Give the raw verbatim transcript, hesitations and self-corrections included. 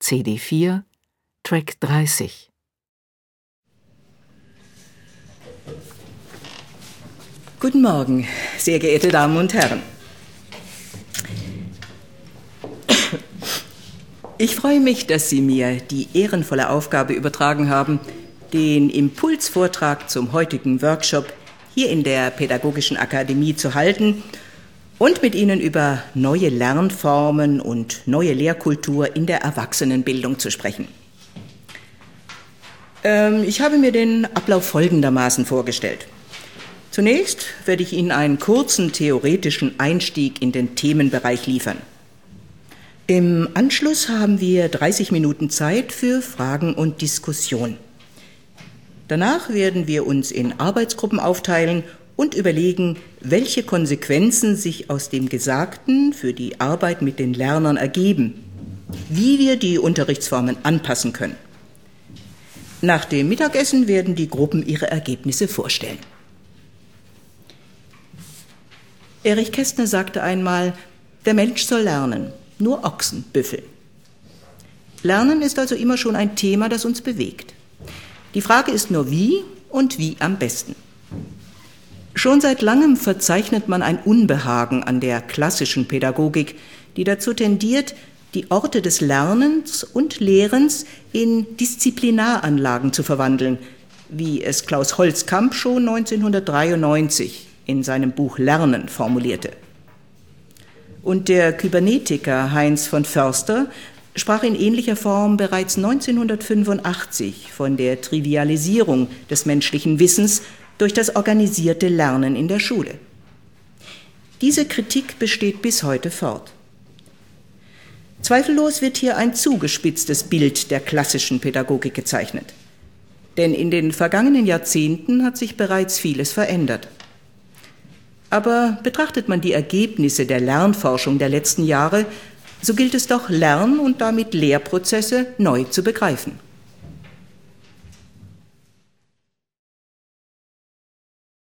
C D vier, Track dreißig. Guten Morgen, sehr geehrte Damen und Herren. Ich freue mich, dass Sie mir die ehrenvolle Aufgabe übertragen haben, den Impulsvortrag zum heutigen Workshop hier in der Pädagogischen Akademie zu halten und mit Ihnen über neue Lernformen und neue Lehrkultur in der Erwachsenenbildung zu sprechen. Ähm, ich habe mir den Ablauf folgendermaßen vorgestellt. Zunächst werde ich Ihnen einen kurzen theoretischen Einstieg in den Themenbereich liefern. Im Anschluss haben wir dreißig Minuten Zeit für Fragen und Diskussion. Danach werden wir uns in Arbeitsgruppen aufteilen und überlegen, welche Konsequenzen sich aus dem Gesagten für die Arbeit mit den Lernern ergeben, wie wir die Unterrichtsformen anpassen können. Nach dem Mittagessen werden die Gruppen ihre Ergebnisse vorstellen. Erich Kästner sagte einmal, der Mensch soll lernen, nur Ochsen büffeln. Lernen ist also immer schon ein Thema, das uns bewegt. Die Frage ist nur, wie und wie am besten. Schon seit langem verzeichnet man ein Unbehagen an der klassischen Pädagogik, die dazu tendiert, die Orte des Lernens und Lehrens in Disziplinaranlagen zu verwandeln, wie es Klaus Holzkamp schon neunzehnhundertdreiundneunzig in seinem Buch Lernen formulierte. Und der Kybernetiker Heinz von Förster sprach in ähnlicher Form bereits neunzehnhundertfünfundachtzig von der Trivialisierung des menschlichen Wissens durch das organisierte Lernen in der Schule. Diese Kritik besteht bis heute fort. Zweifellos wird hier ein zugespitztes Bild der klassischen Pädagogik gezeichnet. Denn in den vergangenen Jahrzehnten hat sich bereits vieles verändert. Aber betrachtet man die Ergebnisse der Lernforschung der letzten Jahre, so gilt es doch, Lern- und damit Lehrprozesse neu zu begreifen.